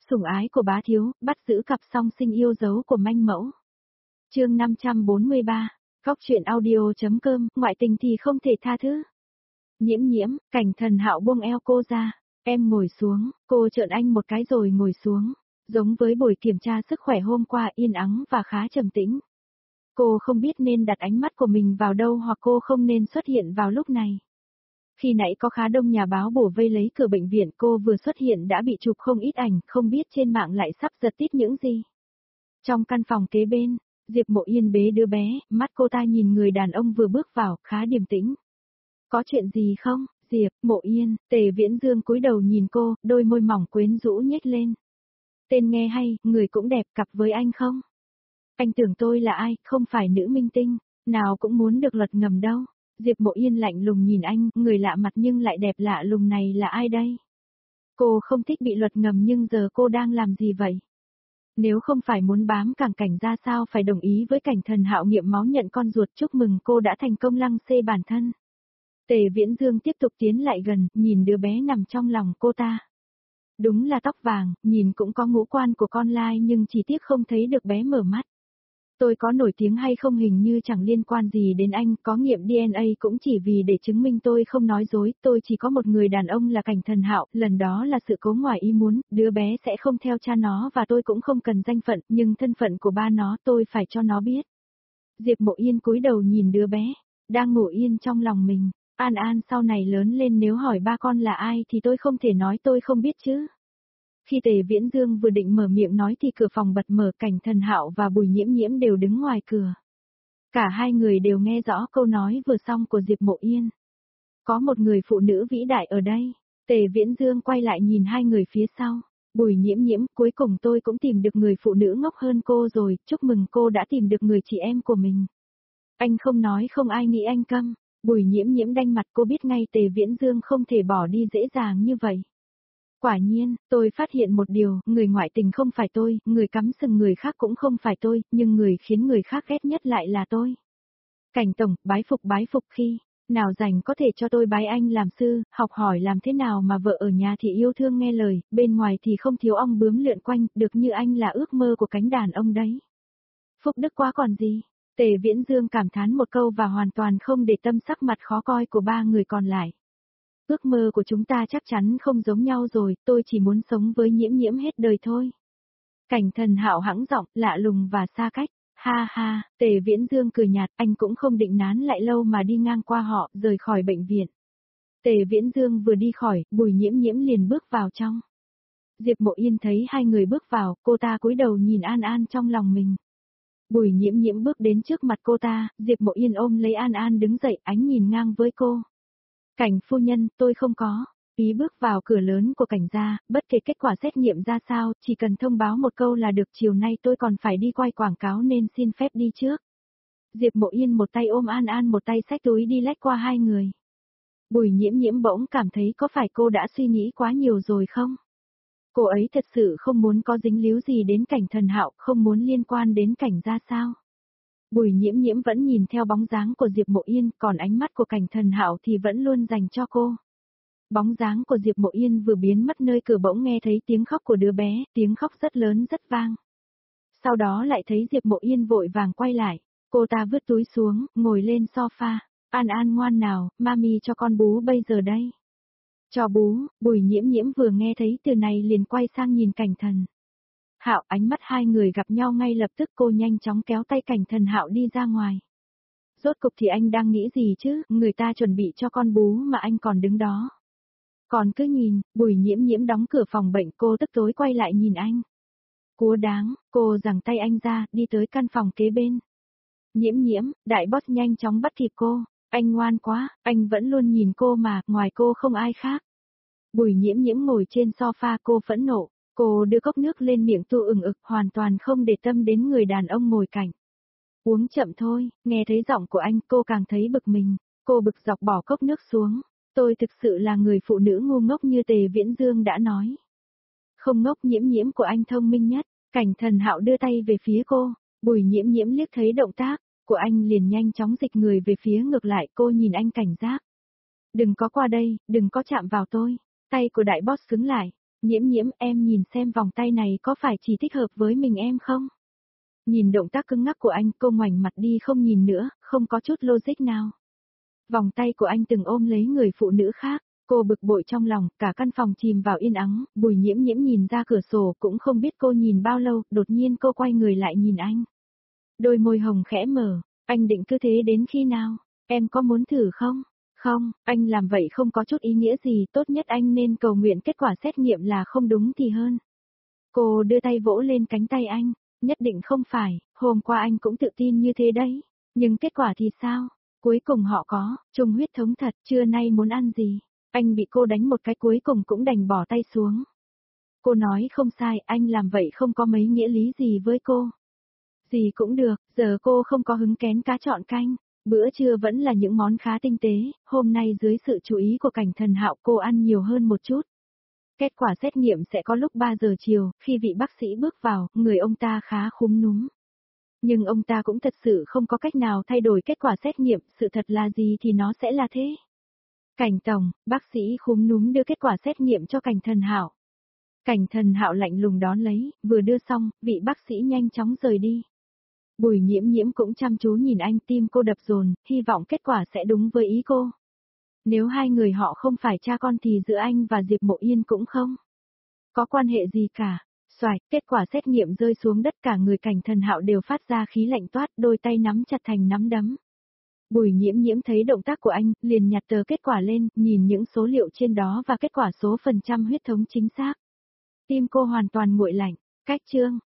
Sủng ái của bá thiếu, bắt giữ cặp song sinh yêu dấu của manh mẫu. Chương 543, Góc truyện audio.com, ngoại tình thì không thể tha thứ. Nhiễm nhiễm, Cảnh Thần Hạo buông eo cô ra, em ngồi xuống, cô trợn anh một cái rồi ngồi xuống, giống với buổi kiểm tra sức khỏe hôm qua, yên ắng và khá trầm tĩnh. Cô không biết nên đặt ánh mắt của mình vào đâu hoặc cô không nên xuất hiện vào lúc này. Khi nãy có khá đông nhà báo bủa vây lấy cửa bệnh viện, cô vừa xuất hiện đã bị chụp không ít ảnh, không biết trên mạng lại sắp giật tít những gì. Trong căn phòng kế bên, Diệp Mộ Yên bế đứa bé, mắt cô ta nhìn người đàn ông vừa bước vào, khá điềm tĩnh. Có chuyện gì không, Diệp Mộ Yên? Tề Viễn Dương cúi đầu nhìn cô, đôi môi mỏng quyến rũ nhếch lên. Tên nghe hay, người cũng đẹp, cặp với anh không? Anh tưởng tôi là ai, không phải nữ minh tinh, nào cũng muốn được lật ngầm đâu. Diệp Mộ Yên lạnh lùng nhìn anh, người lạ mặt nhưng lại đẹp lạ lùng này là ai đây? Cô không thích bị luật ngầm nhưng giờ cô đang làm gì vậy? Nếu không phải muốn bám cẳng Cảnh ra sao phải đồng ý với Cảnh Thần Hạo nghiệm máu nhận con ruột, chúc mừng cô đã thành công lăng xê bản thân. Tề Viễn Dương tiếp tục tiến lại gần, nhìn đứa bé nằm trong lòng cô ta. Đúng là tóc vàng, nhìn cũng có ngũ quan của con lai nhưng chỉ tiếc không thấy được bé mở mắt. Tôi có nổi tiếng hay không hình như chẳng liên quan gì đến anh, có nghiệm DNA cũng chỉ vì để chứng minh tôi không nói dối, tôi chỉ có một người đàn ông là Cảnh Thần Hạo, lần đó là sự cố ngoài ý muốn, đứa bé sẽ không theo cha nó và tôi cũng không cần danh phận, nhưng thân phận của ba nó tôi phải cho nó biết. Diệp Mộ Yên cúi đầu nhìn đứa bé, đang ngủ yên trong lòng mình, An An sau này lớn lên nếu hỏi ba con là ai thì tôi không thể nói tôi không biết chứ. Khi Tề Viễn Dương vừa định mở miệng nói thì cửa phòng bật mở, Cảnh Thần Hạo và Bùi Nhiễm Nhiễm đều đứng ngoài cửa. Cả hai người đều nghe rõ câu nói vừa xong của Diệp Mộ Yên. Có một người phụ nữ vĩ đại ở đây. Tề Viễn Dương quay lại nhìn hai người phía sau. Bùi Nhiễm Nhiễm, cuối cùng tôi cũng tìm được người phụ nữ ngốc hơn cô rồi, chúc mừng cô đã tìm được người chị em của mình. Anh không nói không ai nghĩ anh câm. Bùi Nhiễm Nhiễm đanh mặt, cô biết ngay Tề Viễn Dương không thể bỏ đi dễ dàng như vậy. Quả nhiên, tôi phát hiện một điều, người ngoại tình không phải tôi, người cắm sừng người khác cũng không phải tôi, nhưng người khiến người khác ghét nhất lại là tôi. Cảnh tổng, bái phục khi, nào rảnh có thể cho tôi bái anh làm sư, học hỏi làm thế nào mà vợ ở nhà thì yêu thương nghe lời, bên ngoài thì không thiếu ong bướm lượn quanh, được như anh là ước mơ của cánh đàn ông đấy. Phúc đức quá còn gì. Tề Viễn Dương cảm thán một câu và hoàn toàn không để tâm sắc mặt khó coi của ba người còn lại. Ước mơ của chúng ta chắc chắn không giống nhau rồi, tôi chỉ muốn sống với Nhiễm Nhiễm hết đời thôi. Cảnh Thần Hạo hãng giọng, lạ lùng và xa cách. Ha ha, Tề Viễn Dương cười nhạt, anh cũng không định nán lại lâu mà đi ngang qua họ, rời khỏi bệnh viện. Tề Viễn Dương vừa đi khỏi, Bùi Nhiễm Nhiễm liền bước vào trong. Diệp Mộ Yên thấy hai người bước vào, cô ta cúi đầu nhìn An An trong lòng mình. Bùi Nhiễm Nhiễm bước đến trước mặt cô ta, Diệp Mộ Yên ôm lấy An An đứng dậy, ánh nhìn ngang với cô. Cảnh phu nhân, tôi không có ý bước vào cửa lớn của Cảnh gia, bất kể kết quả xét nghiệm ra sao, chỉ cần thông báo một câu là được, chiều nay tôi còn phải đi quay quảng cáo nên xin phép đi trước. Diệp Mộ Yên một tay ôm An An một tay xách túi đi lách qua hai người. Bùi Nhiễm Nhiễm bỗng cảm thấy có phải cô đã suy nghĩ quá nhiều rồi không? Cô ấy thật sự không muốn có dính líu gì đến Cảnh Thần Hạo, không muốn liên quan đến Cảnh gia sao? Bùi Nhiễm Nhiễm vẫn nhìn theo bóng dáng của Diệp Mộ Yên, còn ánh mắt của Cảnh Thần Hạo thì vẫn luôn dành cho cô. Bóng dáng của Diệp Mộ Yên vừa biến mất nơi cửa bỗng nghe thấy tiếng khóc của đứa bé, tiếng khóc rất lớn rất vang. Sau đó lại thấy Diệp Mộ Yên vội vàng quay lại, cô ta vứt túi xuống, ngồi lên sofa. An An ngoan nào, mami cho con bú bây giờ đây. Cho bú, Bùi Nhiễm Nhiễm vừa nghe thấy từ này liền quay sang nhìn Cảnh Thần Hạo, ánh mắt hai người gặp nhau ngay lập tức, cô nhanh chóng kéo tay Cảnh Thần Hạo đi ra ngoài. Rốt cục thì anh đang nghĩ gì chứ, người ta chuẩn bị cho con bú mà anh còn đứng đó. Còn cứ nhìn, Bùi Nhiễm Nhiễm đóng cửa phòng bệnh, cô tức tối quay lại nhìn anh. Cúa đáng, cô giằng tay anh ra, đi tới căn phòng kế bên. Nhiễm Nhiễm, đại boss nhanh chóng bắt kịp cô, anh ngoan quá, anh vẫn luôn nhìn cô mà, ngoài cô không ai khác. Bùi Nhiễm Nhiễm ngồi trên sofa, cô phẫn nộ. Cô đưa cốc nước lên miệng tu ửng ực, hoàn toàn không để tâm đến người đàn ông ngồi cạnh. Uống chậm thôi, nghe thấy giọng của anh cô càng thấy bực mình, cô bực dọc bỏ cốc nước xuống. Tôi thực sự là người phụ nữ ngu ngốc như Tề Viễn Dương đã nói. Không ngốc, Nhiễm Nhiễm của anh thông minh nhất. Cảnh Thần Hạo đưa tay về phía cô, Bùi Nhiễm Nhiễm liếc thấy động tác của anh liền nhanh chóng dịch người về phía ngược lại, cô nhìn anh cảnh giác. Đừng có qua đây, đừng có chạm vào tôi. Tay của đại boss xứng lại. Nhiễm nhiễm, em nhìn xem vòng tay này có phải chỉ thích hợp với mình em không? Nhìn động tác cứng ngắc của anh, cô ngoảnh mặt đi không nhìn nữa, không có chút logic nào. Vòng tay của anh từng ôm lấy người phụ nữ khác, cô bực bội trong lòng, cả căn phòng chìm vào yên ắng, Bùi Nhiễm Nhiễm nhìn ra cửa sổ cũng không biết cô nhìn bao lâu, đột nhiên cô quay người lại nhìn anh. Đôi môi hồng khẽ mở, anh định cứ thế đến khi nào? Em có muốn thử không? Không, anh làm vậy không có chút ý nghĩa gì, tốt nhất anh nên cầu nguyện kết quả xét nghiệm là không đúng thì hơn. Cô đưa tay vỗ lên cánh tay anh, nhất định không phải, hôm qua anh cũng tự tin như thế đấy, nhưng kết quả thì sao? Cuối cùng họ có, chung huyết thống thật, trưa nay muốn ăn gì? Anh bị cô đánh một cái cuối cùng cũng đành bỏ tay xuống. Cô nói không sai, anh làm vậy không có mấy nghĩa lý gì với cô. Gì cũng được, giờ cô không có hứng kén cá chọn canh. Bữa trưa vẫn là những món khá tinh tế, hôm nay dưới sự chú ý của Cảnh Thần Hạo cô ăn nhiều hơn một chút. Kết quả xét nghiệm sẽ có lúc 3 giờ chiều, khi vị bác sĩ bước vào, người ông ta khá khúm núm. Nhưng ông ta cũng thật sự không có cách nào thay đổi kết quả xét nghiệm, sự thật là gì thì nó sẽ là thế. Cảnh tổng, bác sĩ khúm núm đưa kết quả xét nghiệm cho Cảnh Thần Hạo. Cảnh Thần Hạo lạnh lùng đón lấy, vừa đưa xong, vị bác sĩ nhanh chóng rời đi. Bùi Nhiễm Nhiễm cũng chăm chú nhìn anh, tim cô đập dồn, hy vọng kết quả sẽ đúng với ý cô. Nếu hai người họ không phải cha con thì giữa anh và Diệp Mộ Yên cũng không có quan hệ gì cả. Xoạch, kết quả xét nghiệm rơi xuống đất, cả người Cảnh Thần Hạo đều phát ra khí lạnh toát, đôi tay nắm chặt thành nắm đấm. Bùi Nhiễm Nhiễm thấy động tác của anh, liền nhặt tờ kết quả lên, nhìn những số liệu trên đó và kết quả số phần trăm huyết thống chính xác. Tim cô hoàn toàn nguội lạnh, cách chương.